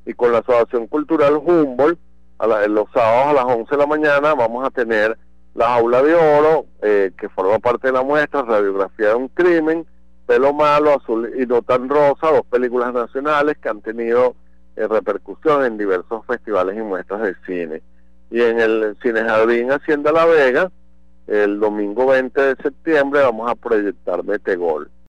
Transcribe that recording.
Y con la Asociación Cultural Humboldt, los sábados a las 11 de la mañana vamos a tener La Jaula de Oro, que forma parte de la muestra, Radiografía de un Crimen, Pelo Malo, Azul y No Tan Rosa, dos películas nacionales que han tenido repercusión en diversos festivales y muestras de cine. Y en el Cine Jardín Hacienda La Vega, el domingo 20 de septiembre, vamos a proyectar Metegol.